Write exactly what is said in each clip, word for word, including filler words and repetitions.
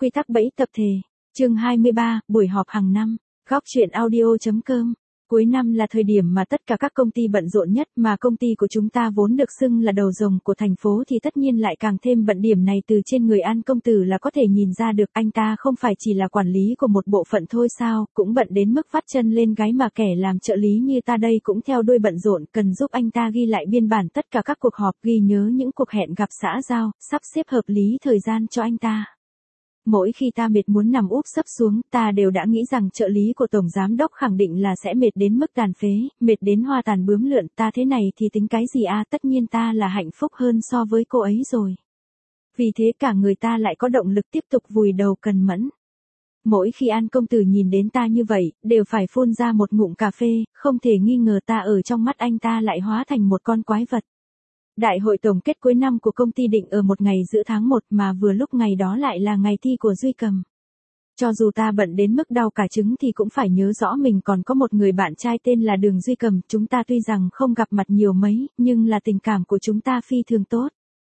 Quy tắc bẫy tập thể. Chương hai mươi ba, buổi họp hàng năm. Góc truyện audio.com. Cuối năm là thời điểm mà tất cả các công ty bận rộn nhất, mà công ty của chúng ta vốn được xưng là đầu rồng của thành phố thì tất nhiên lại càng thêm bận. Điểm này từ trên người An công tử là có thể nhìn ra được, anh ta không phải chỉ là quản lý của một bộ phận thôi sao, cũng bận đến mức vắt chân lên gáy, mà kẻ làm trợ lý như ta đây cũng theo đuôi bận rộn, cần giúp anh ta ghi lại biên bản tất cả các cuộc họp, ghi nhớ những cuộc hẹn gặp xã giao, sắp xếp hợp lý thời gian cho anh ta. Mỗi khi ta mệt muốn nằm úp sấp xuống, ta đều đã nghĩ rằng trợ lý của tổng giám đốc khẳng định là sẽ mệt đến mức tàn phế, mệt đến hoa tàn bướm lượn, ta thế này thì tính cái gì à, tất nhiên ta là hạnh phúc hơn so với cô ấy rồi. Vì thế cả người ta lại có động lực tiếp tục vùi đầu cần mẫn. Mỗi khi An công tử nhìn đến ta như vậy, đều phải phun ra một ngụm cà phê, không thể nghi ngờ ta ở trong mắt anh ta lại hóa thành một con quái vật. Đại hội tổng kết cuối năm của công ty định ở một ngày giữa tháng một, mà vừa lúc ngày đó lại là ngày thi của Duy Cầm. Cho dù ta bận đến mức đau cả trứng thì cũng phải nhớ rõ mình còn có một người bạn trai tên là Đường Duy Cầm, chúng ta tuy rằng không gặp mặt nhiều mấy, nhưng là tình cảm của chúng ta phi thường tốt.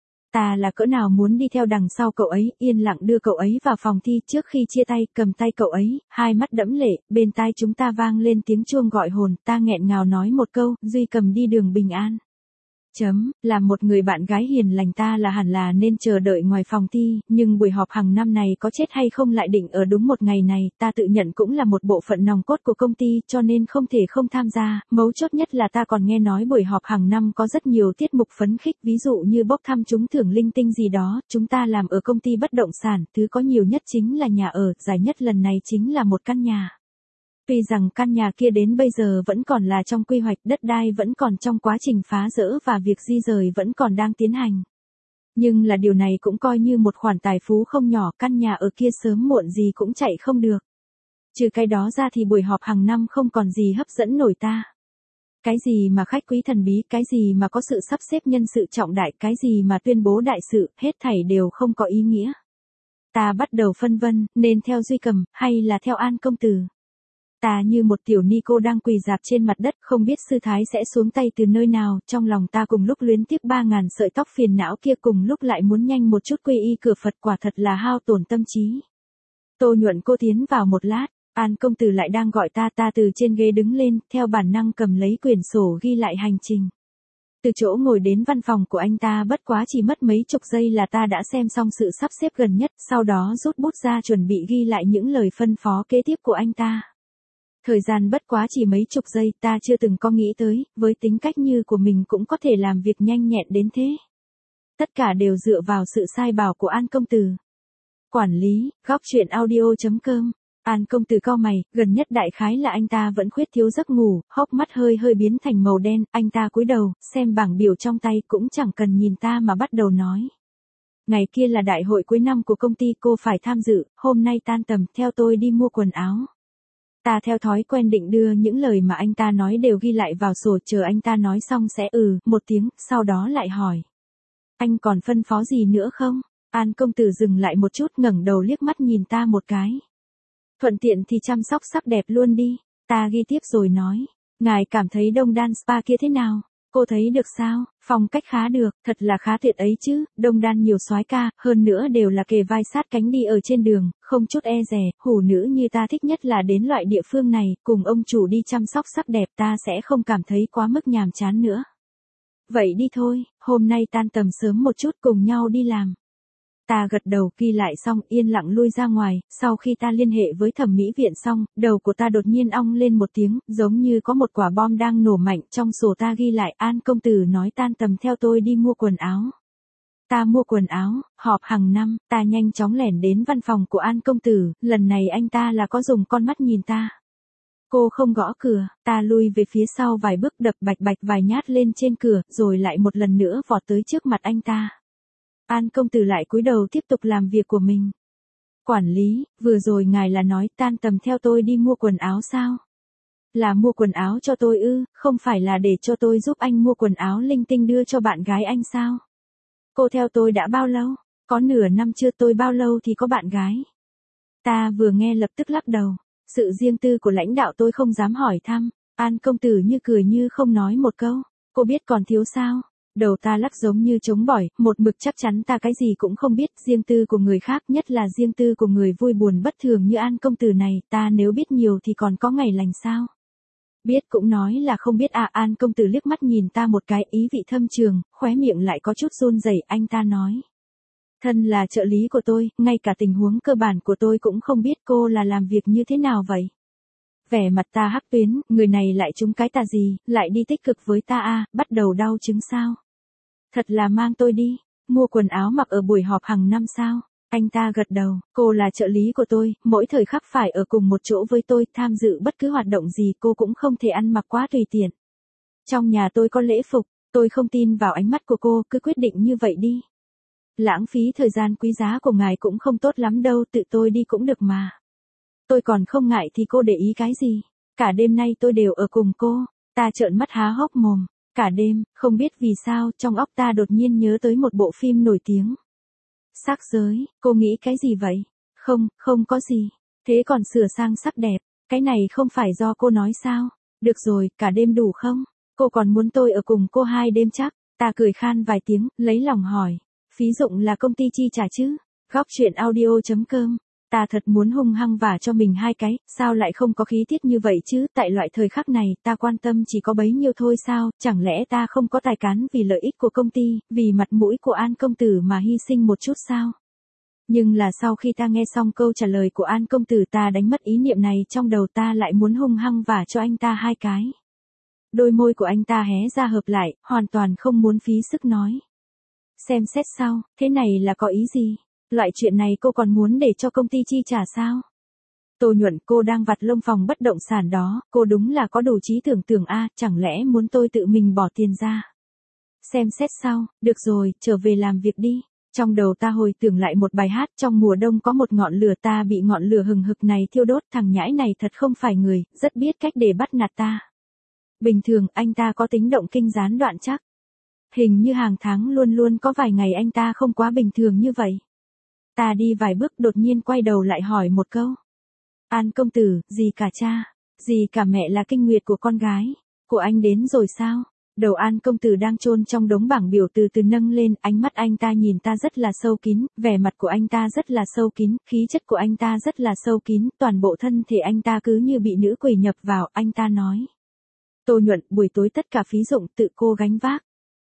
Ta là cỡ nào muốn đi theo đằng sau cậu ấy, yên lặng đưa cậu ấy vào phòng thi, trước khi chia tay, cầm tay cậu ấy, hai mắt đẫm lệ, bên tai chúng ta vang lên tiếng chuông gọi hồn, ta nghẹn ngào nói một câu, Duy Cầm đi đường bình an. Chấm, là một người bạn gái hiền lành ta là hẳn là nên chờ đợi ngoài phòng thi, nhưng buổi họp hàng năm này có chết hay không lại định ở đúng một ngày này, ta tự nhận cũng là một bộ phận nòng cốt của công ty cho nên không thể không tham gia, mấu chốt nhất là ta còn nghe nói buổi họp hàng năm có rất nhiều tiết mục phấn khích, ví dụ như bốc thăm trúng thưởng linh tinh gì đó, chúng ta làm ở công ty bất động sản, thứ có nhiều nhất chính là nhà ở, giải nhất lần này chính là một căn nhà. Tuy rằng căn nhà kia đến bây giờ vẫn còn là trong quy hoạch, đất đai vẫn còn trong quá trình phá dỡ và việc di rời vẫn còn đang tiến hành. Nhưng là điều này cũng coi như một khoản tài phú không nhỏ, căn nhà ở kia sớm muộn gì cũng chạy không được. Trừ cái đó ra thì buổi họp hàng năm không còn gì hấp dẫn nổi ta. Cái gì mà khách quý thần bí, cái gì mà có sự sắp xếp nhân sự trọng đại, cái gì mà tuyên bố đại sự, hết thảy đều không có ý nghĩa. Ta bắt đầu phân vân, nên theo Duy Cầm, hay là theo An công tử. Ta như một tiểu ni cô đang quỳ rạp trên mặt đất, không biết sư thái sẽ xuống tay từ nơi nào, trong lòng ta cùng lúc luyến tiếc ba ngàn sợi tóc phiền não kia, cùng lúc lại muốn nhanh một chút quy y cửa Phật, quả thật là hao tổn tâm trí. Tô Nhuận cô tiến vào một lát, An công tử lại đang gọi ta, ta từ trên ghế đứng lên, theo bản năng cầm lấy quyển sổ ghi lại hành trình. Từ chỗ ngồi đến văn phòng của anh ta bất quá chỉ mất mấy chục giây là ta đã xem xong sự sắp xếp gần nhất, sau đó rút bút ra chuẩn bị ghi lại những lời phân phó kế tiếp của anh ta. Thời gian bất quá chỉ mấy chục giây, ta chưa từng có nghĩ tới, với tính cách như của mình cũng có thể làm việc nhanh nhẹn đến thế. Tất cả đều dựa vào sự sai bảo của An công tử. Quản lý, góc truyện audio.com. An công tử cau mày, gần nhất đại khái là anh ta vẫn khuyết thiếu giấc ngủ, hốc mắt hơi hơi biến thành màu đen, anh ta cúi đầu, xem bảng biểu trong tay cũng chẳng cần nhìn ta mà bắt đầu nói. Ngày kia là đại hội cuối năm của công ty, cô phải tham dự, hôm nay tan tầm, theo tôi đi mua quần áo. Ta theo thói quen định đưa những lời mà anh ta nói đều ghi lại vào sổ, chờ anh ta nói xong sẽ ừ, một tiếng, sau đó lại hỏi. Anh còn phân phó gì nữa không? An công tử dừng lại một chút, ngẩng đầu liếc mắt nhìn ta một cái. Thuận tiện thì chăm sóc sắc đẹp luôn đi, ta ghi tiếp rồi nói. Ngài cảm thấy Đông Đan Spa kia thế nào? Cô thấy được sao? Phong cách khá được, thật là khá tuyệt ấy chứ, Đông Đan nhiều soái ca, hơn nữa đều là kề vai sát cánh đi ở trên đường, không chút e dè, hủ nữ như ta thích nhất là đến loại địa phương này, cùng ông chủ đi chăm sóc sắc đẹp ta sẽ không cảm thấy quá mức nhàm chán nữa. Vậy đi thôi, hôm nay tan tầm sớm một chút cùng nhau đi làm. Ta gật đầu, ghi lại xong, yên lặng lui ra ngoài, sau khi ta liên hệ với thẩm mỹ viện xong, đầu của ta đột nhiên ong lên một tiếng, giống như có một quả bom đang nổ mạnh, trong sổ ta ghi lại, An công tử nói tan tầm theo tôi đi mua quần áo. Ta mua quần áo, họp hàng năm, ta nhanh chóng lẻn đến văn phòng của An công tử, lần này anh ta là có dùng con mắt nhìn ta. Cô không gõ cửa, ta lui về phía sau vài bước, đập bạch bạch vài nhát lên trên cửa, rồi lại một lần nữa vọt tới trước mặt anh ta. An công tử lại cúi đầu tiếp tục làm việc của mình. Quản lý, vừa rồi ngài là nói tan tầm theo tôi đi mua quần áo sao? Là mua quần áo cho tôi ư, không phải là để cho tôi giúp anh mua quần áo linh tinh đưa cho bạn gái anh sao? Cô theo tôi đã bao lâu? Có nửa năm chưa, tôi bao lâu thì có bạn gái? Ta vừa nghe lập tức lắc đầu. Sự riêng tư của lãnh đạo tôi không dám hỏi thăm. An công tử như cười như không nói một câu. Cô biết còn thiếu sao? Đầu ta lắc giống như trống bỏi, một mực chắc chắn ta cái gì cũng không biết, riêng tư của người khác, nhất là riêng tư của người vui buồn bất thường như An công tử này, ta nếu biết nhiều thì còn có ngày lành sao? Biết cũng nói là không biết à. An công tử liếc mắt nhìn ta một cái, ý vị thâm trường, khóe miệng lại có chút run rẩy. Anh ta nói, thân là trợ lý của tôi, ngay cả tình huống cơ bản của tôi cũng không biết, cô là làm việc như thế nào vậy? Vẻ mặt ta hắc tuyến, người này lại trúng cái tà gì, lại đi tích cực với ta à, bắt đầu đau chứng sao? Thật là mang tôi đi, mua quần áo mặc ở buổi họp hàng năm sao? Anh ta gật đầu, cô là trợ lý của tôi, mỗi thời khắc phải ở cùng một chỗ với tôi, tham dự bất cứ hoạt động gì cô cũng không thể ăn mặc quá tùy tiện. Trong nhà tôi có lễ phục, tôi không tin vào ánh mắt của cô, cứ quyết định như vậy đi. Lãng phí thời gian quý giá của ngài cũng không tốt lắm đâu, tự tôi đi cũng được mà. Tôi còn không ngại thì cô để ý cái gì? Cả đêm nay tôi đều ở cùng cô. Ta trợn mắt há hốc mồm. Cả đêm, không biết vì sao, trong óc ta đột nhiên nhớ tới một bộ phim nổi tiếng. Sắc giới, cô nghĩ cái gì vậy? Không, không có gì. Thế còn sửa sang sắc đẹp, cái này không phải do cô nói sao? Được rồi, cả đêm đủ không? Cô còn muốn tôi ở cùng cô hai đêm chắc? Ta cười khan vài tiếng, lấy lòng hỏi. Phí dụng là công ty chi trả chứ? Góc chuyện audio chấm com. Ta thật muốn hung hăng vả cho mình hai cái, sao lại không có khí tiết như vậy chứ, tại loại thời khắc này, ta quan tâm chỉ có bấy nhiêu thôi sao, chẳng lẽ ta không có tài cán vì lợi ích của công ty, vì mặt mũi của An công tử mà hy sinh một chút sao? Nhưng là sau khi ta nghe xong câu trả lời của An công tử, ta đánh mất ý niệm này, trong đầu ta lại muốn hung hăng vả cho anh ta hai cái. Đôi môi của anh ta hé ra hợp lại, hoàn toàn không muốn phí sức nói. Xem xét sau, thế này là có ý gì? Loại chuyện này cô còn muốn để cho công ty chi trả sao? Tô Nhuận, cô đang vặt lông phòng bất động sản đó, cô đúng là có đủ trí tưởng tượng a, chẳng lẽ muốn tôi tự mình bỏ tiền ra? Xem xét sau, được rồi, trở về làm việc đi. Trong đầu ta hồi tưởng lại một bài hát, trong mùa đông có một ngọn lửa, ta bị ngọn lửa hừng hực này thiêu đốt, thằng nhãi này thật không phải người, rất biết cách để bắt nạt ta. Bình thường, anh ta có tính động kinh gián đoạn chắc. Hình như hàng tháng luôn luôn có vài ngày anh ta không quá bình thường như vậy. Ta đi vài bước đột nhiên quay đầu lại hỏi một câu. An công tử, gì cả cha, gì cả mẹ là kinh nguyệt của con gái, của anh đến rồi sao? Đầu An công tử đang chôn trong đống bảng biểu từ từ nâng lên, ánh mắt anh ta nhìn ta rất là sâu kín, vẻ mặt của anh ta rất là sâu kín, khí chất của anh ta rất là sâu kín, toàn bộ thân thể anh ta cứ như bị nữ quỷ nhập vào, anh ta nói. Tô Nhuận, buổi tối tất cả phí dụng tự cô gánh vác.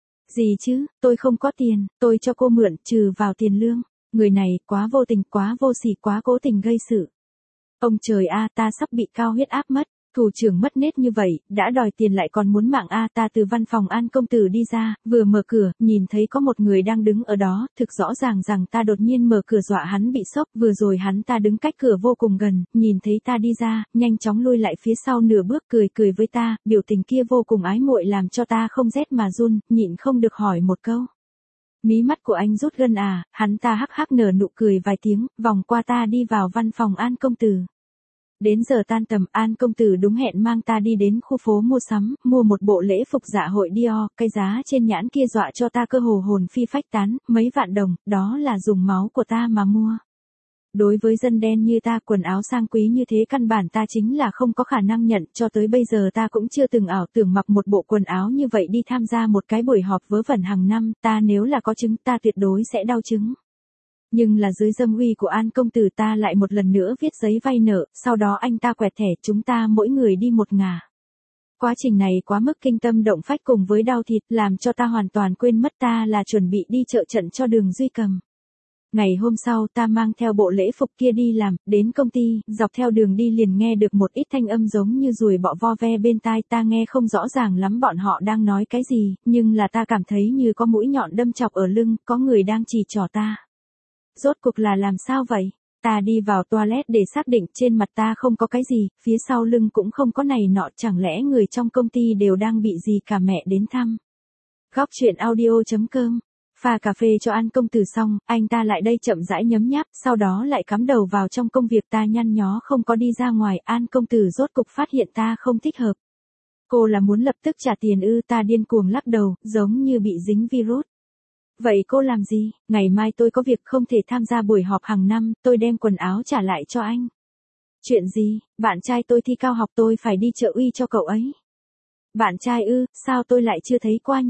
Gì chứ, tôi không có tiền, tôi cho cô mượn, trừ vào tiền lương. Người này, quá vô tình, quá vô sỉ, quá cố tình gây sự. Ông trời a, ta sắp bị cao huyết áp mất, thủ trưởng mất nết như vậy, đã đòi tiền lại còn muốn mạng a. Ta từ văn phòng An công tử đi ra, vừa mở cửa, nhìn thấy có một người đang đứng ở đó, thực rõ ràng rằng ta đột nhiên mở cửa dọa hắn bị sốc, vừa rồi hắn ta đứng cách cửa vô cùng gần, nhìn thấy ta đi ra, nhanh chóng lui lại phía sau nửa bước, cười cười với ta, biểu tình kia vô cùng ái muội làm cho ta không rét mà run, nhịn không được hỏi một câu. Mí mắt của anh rút gân à, hắn ta hắc hắc nở nụ cười vài tiếng, vòng qua ta đi vào văn phòng An công tử. Đến giờ tan tầm, An công tử đúng hẹn mang ta đi đến khu phố mua sắm, mua một bộ lễ phục dạ hội Dior, cái giá trên nhãn kia dọa cho ta cơ hồ hồn phi phách tán, mấy vạn đồng, đó là dùng máu của ta mà mua. Đối với dân đen như ta, quần áo sang quý như thế căn bản ta chính là không có khả năng nhận, cho tới bây giờ ta cũng chưa từng ảo tưởng mặc một bộ quần áo như vậy đi tham gia một cái buổi họp vớ vẩn hàng năm, ta nếu là có chứng ta tuyệt đối sẽ đau chứng. Nhưng là dưới dâm uy của An công tử ta lại một lần nữa viết giấy vay nợ, sau đó anh ta quẹt thẻ, chúng ta mỗi người đi một ngả. Quá trình này quá mức kinh tâm động phách cùng với đau thịt, làm cho ta hoàn toàn quên mất ta là chuẩn bị đi trợ trận cho Đường Duy Cầm. Ngày hôm sau ta mang theo bộ lễ phục kia đi làm, đến công ty, dọc theo đường đi liền nghe được một ít thanh âm giống như ruồi bọ vo ve bên tai, ta nghe không rõ ràng lắm bọn họ đang nói cái gì, nhưng là ta cảm thấy như có mũi nhọn đâm chọc ở lưng, có người đang chỉ trỏ ta. Rốt cuộc là làm sao vậy? Ta đi vào toilet để xác định trên mặt ta không có cái gì, phía sau lưng cũng không có này nọ, chẳng lẽ người trong công ty đều đang bị gì cả mẹ đến thăm. Góc chuyện audio chấm com. Pha cà phê cho An công tử xong, anh ta lại đây chậm rãi nhấm nháp, sau đó lại cắm đầu vào trong công việc, ta nhăn nhó không có đi ra ngoài. An công tử rốt cục phát hiện ta không thích hợp. Cô là muốn lập tức trả tiền ư? Ta điên cuồng lắc đầu, giống như bị dính virus. Vậy cô làm gì? Ngày mai tôi có việc không thể tham gia buổi họp hàng năm, tôi đem quần áo trả lại cho anh. Chuyện gì? Bạn trai tôi thi cao học, tôi phải đi trợ uy cho cậu ấy. Bạn trai ư? Sao tôi lại chưa thấy qua nhỉ?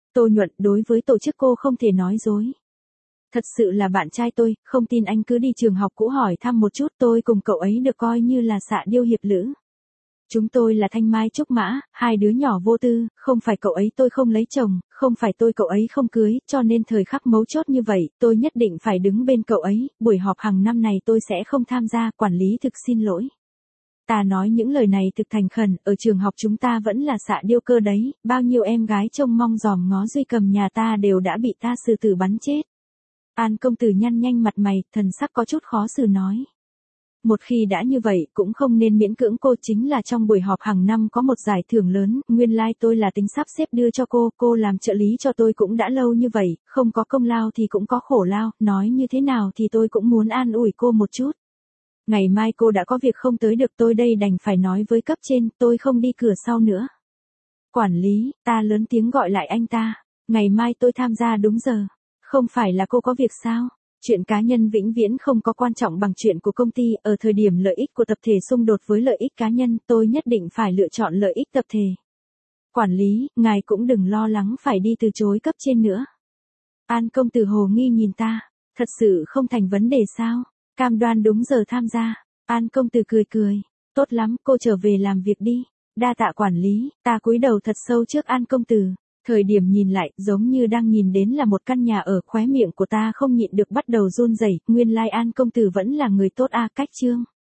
Tô Nhuận, đối với tổ chức cô không thể nói dối. Thật sự là bạn trai tôi, không tin anh cứ đi trường học cũ hỏi thăm một chút, tôi cùng cậu ấy được coi như là xạ điêu hiệp lữ. Chúng tôi là thanh mai trúc mã, hai đứa nhỏ vô tư, không phải cậu ấy tôi không lấy chồng, không phải tôi cậu ấy không cưới, cho nên thời khắc mấu chốt như vậy, tôi nhất định phải đứng bên cậu ấy, buổi họp hàng năm này tôi sẽ không tham gia, quản lý thực xin lỗi. Ta nói những lời này thực thành khẩn, ở trường học chúng ta vẫn là xạ điêu cơ đấy, bao nhiêu em gái trông mong dòm ngó Duy Cầm nhà ta đều đã bị ta sư tử bắn chết. An công tử nhăn nhanh mặt mày, thần sắc có chút khó xử nói. Một khi đã như vậy, cũng không nên miễn cưỡng cô, chính là trong buổi họp hàng năm có một giải thưởng lớn, nguyên lai like tôi là tính sắp xếp đưa cho cô, cô làm trợ lý cho tôi cũng đã lâu như vậy, không có công lao thì cũng có khổ lao, nói như thế nào thì tôi cũng muốn an ủi cô một chút. Ngày mai cô đã có việc không tới được, tôi đây đành phải nói với cấp trên, tôi không đi cửa sau nữa. Quản lý, ta lớn tiếng gọi lại anh ta, ngày mai tôi tham gia đúng giờ. Không phải là cô có việc sao? Chuyện cá nhân vĩnh viễn không có quan trọng bằng chuyện của công ty, ở thời điểm lợi ích của tập thể xung đột với lợi ích cá nhân, tôi nhất định phải lựa chọn lợi ích tập thể. Quản lý, ngài cũng đừng lo lắng phải đi từ chối cấp trên nữa. An công tử hồ nghi nhìn ta, thật sự không thành vấn đề sao? Cam đoan đúng giờ tham gia. An công tử cười cười, tốt lắm, cô trở về làm việc đi. Đa tạ quản lý, ta cúi đầu thật sâu trước An công tử. Thời điểm nhìn lại, giống như đang nhìn đến là một căn nhà ở, khóe miệng của ta không nhịn được bắt đầu run rẩy, nguyên lai An công tử vẫn là người tốt a. Cách chương